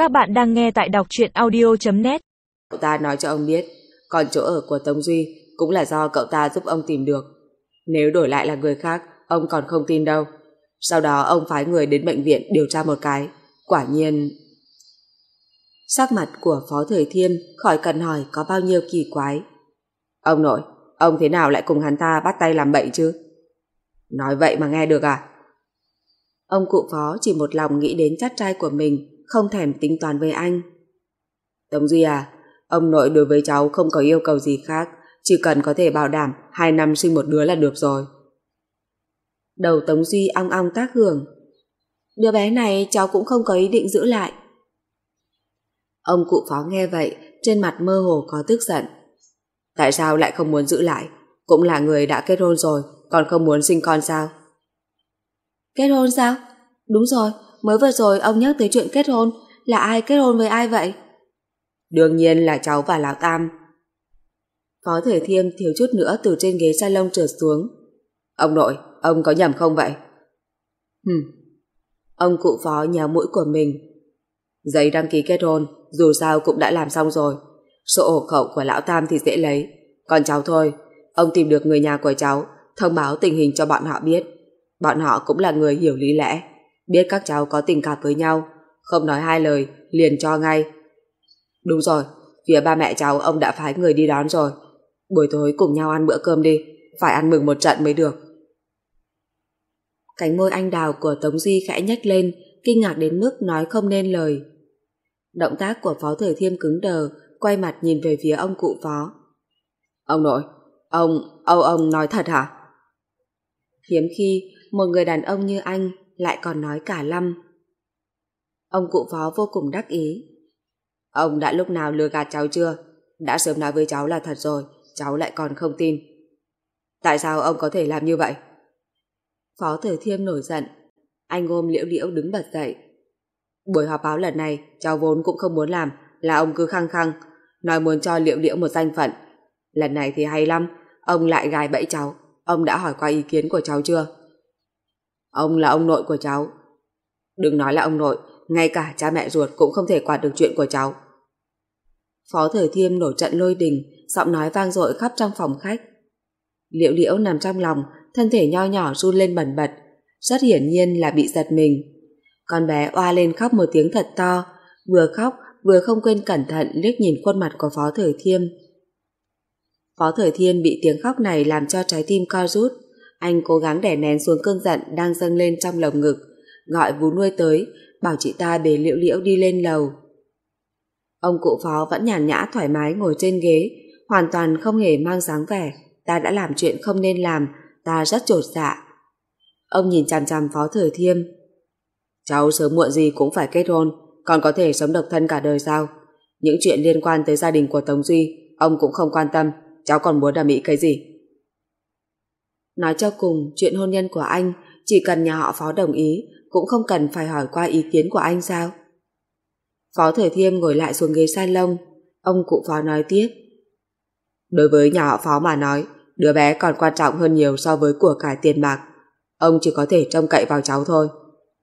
Các bạn đang nghe tại đọc truyện audio.net. Cậu ta nói cho ông biết, còn chỗ ở của Tống Duy cũng là do cậu ta giúp ông tìm được. Nếu đổi lại là người khác, ông còn không tin đâu. Sau đó ông phái người đến bệnh viện điều tra một cái. Quả nhiên... Sắc mặt của Phó Thời Thiêm khỏi cần hỏi có bao nhiêu kỳ quái. Ông nội, ông thế nào lại cùng hắn ta bắt tay làm bậy chứ? Nói vậy mà nghe được à? Ông cụ Phó chỉ một lòng nghĩ đến chắt trai của mình, không thèm tính toán với anh. Tống Duy à, ông nội đối với cháu không có yêu cầu gì khác, chỉ cần có thể bảo đảm 2 năm sinh một đứa là được rồi. Đầu Tống Duy ong ong tác hưởng. Đứa bé này cháu cũng không có ý định giữ lại. Ông cụ Phó nghe vậy, trên mặt mơ hồ có tức giận. Tại sao lại không muốn giữ lại? Cũng là người đã kết hôn rồi, còn không muốn sinh con sao? Kết hôn sao? Đúng rồi, mới vừa rồi ông nhắc tới chuyện kết hôn. Là ai kết hôn với ai vậy? Đương nhiên là cháu và Lão Tam. Phó Thời Thiêm thiếu chút nữa từ trên ghế salon trượt xuống. Ông nội, ông có nhầm không vậy? Ông cụ Phó nhéo mũi của mình. Giấy đăng ký kết hôn dù sao cũng đã làm xong rồi. Sổ hộ khẩu của Lão Tam thì dễ lấy. Còn cháu thôi, ông tìm được người nhà của cháu, thông báo tình hình cho bọn họ biết. Bọn họ cũng là người hiểu lý lẽ, biết các cháu có tình cảm với nhau, không nói hai lời liền cho ngay. Đúng rồi, phía ba mẹ cháu ông đã phái người đi đón rồi. Buổi tối cùng nhau ăn bữa cơm đi, phải ăn mừng một trận mới được. Cánh môi anh đào của Tống Duy khẽ nhếch lên, kinh ngạc đến mức nói không nên lời. Động tác của Phó Thời Thiêm cứng đờ, quay mặt nhìn về phía ông cụ Phó. Ông nội, ông nói thật hả? Hiếm khi một người đàn ông như anh lại còn nói cả lăm. Ông cụ Phó vô cùng đắc ý. Ông đã lúc nào lừa gạt cháu chưa? Đã sớm nói với cháu là thật rồi, cháu lại còn không tin. Tại sao ông có thể làm như vậy? Phó Thời Thiêm nổi giận. Anh ôm Liễu Liễu đứng bật dậy. Buổi họp báo lần này cháu vốn cũng không muốn làm, là ông cứ khăng khăng nói muốn cho Liễu Liễu một danh phận. Lần này thì hay lắm, ông lại gài bẫy cháu. Ông đã hỏi qua ý kiến của cháu chưa? Ông là ông nội của cháu. Đừng nói là ông nội, ngay cả cha mẹ ruột cũng không thể quản được chuyện của cháu. Phó Thời Thiêm nổi trận lôi đình, giọng nói vang dội khắp trong phòng khách. Liễu Liễu nằm trong lòng, thân thể nho nhỏ run lên bần bật, rất hiển nhiên là bị giật mình. Con bé oa lên khóc một tiếng thật to, vừa khóc vừa không quên cẩn thận liếc nhìn khuôn mặt của Phó Thời Thiêm. Phó Thời Thiêm bị tiếng khóc này làm cho trái tim co rút. Anh cố gắng đè nén xuống cơn giận đang dâng lên trong lồng ngực, gọi vú nuôi tới, bảo chị ta bế Liễu Liễu đi lên lầu. Ông cụ Phó vẫn nhàn nhã thoải mái ngồi trên ghế, hoàn toàn không hề mang dáng vẻ ta đã làm chuyện không nên làm, ta rất chột dạ. Ông nhìn chằm chằm Phó Thời Thiêm. Cháu sớm muộn gì cũng phải kết hôn, còn có thể sống độc thân cả đời sao? Những chuyện liên quan tới gia đình của Tống Duy ông cũng không quan tâm, cháu còn muốn đàm mỹ cái gì? Nói cho cùng, chuyện hôn nhân của anh chỉ cần nhà họ Phó đồng ý, cũng không cần phải hỏi qua ý kiến của anh sao? Phó Thời Thiêm ngồi lại xuống ghế salon. Ông cụ Phó nói tiếp. Đối với nhà họ Phó mà nói, đứa bé còn quan trọng hơn nhiều so với của cải tiền bạc. Ông chỉ có thể trông cậy vào cháu thôi.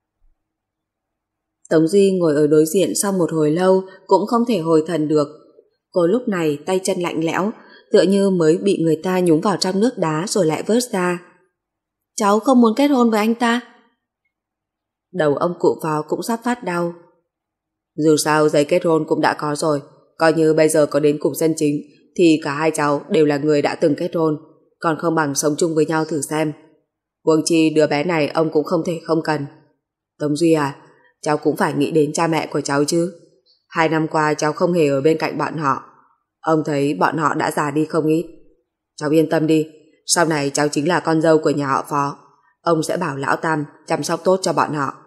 Tống Duy ngồi ở đối diện sau một hồi lâu cũng không thể hồi thần được. Cô lúc này tay chân lạnh lẽo, tựa như mới bị người ta nhúng vào trong nước đá rồi lại vớt ra. Cháu không muốn kết hôn với anh ta. Đầu ông cụ Phó cũng sắp phát đau. Dù sao giấy kết hôn cũng đã có rồi, coi như bây giờ có đến cục dân chính thì cả hai cháu đều là người đã từng kết hôn, còn không bằng sống chung với nhau thử xem. Huống chi đứa bé này ông cũng không thể không cần. Tống Duy à, cháu cũng phải nghĩ đến cha mẹ của cháu chứ. 2 năm qua cháu không hề ở bên cạnh bọn họ. Ông thấy bọn họ đã già đi không ít. Cháu yên tâm đi, sau này cháu chính là con dâu của nhà họ Phó. Ông sẽ bảo Lão Tam chăm sóc tốt cho bọn họ.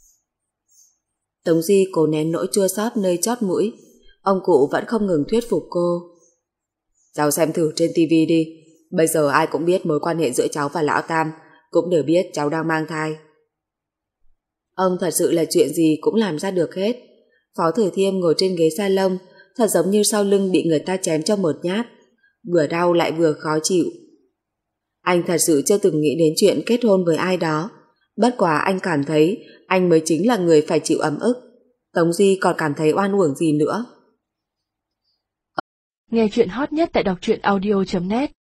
Tống Duy cố nén nỗi chua xót nơi chót mũi. Ông cụ vẫn không ngừng thuyết phục cô. Cháu xem thử trên tivi đi. Bây giờ ai cũng biết mối quan hệ giữa cháu và Lão Tam, cũng đều biết cháu đang mang thai. Ông thật sự là chuyện gì cũng làm ra được hết. Phó Thời Thiêm ngồi trên ghế salon, thật giống như sau lưng bị người ta chém cho một nhát, vừa đau lại vừa khó chịu. Anh thật sự chưa từng nghĩ đến chuyện kết hôn với ai đó. Bất quá anh cảm thấy anh mới chính là người phải chịu ấm ức. Tống Di còn cảm thấy oan uổng gì nữa. Nghe chuyện hot nhất tại đọc truyện audio.net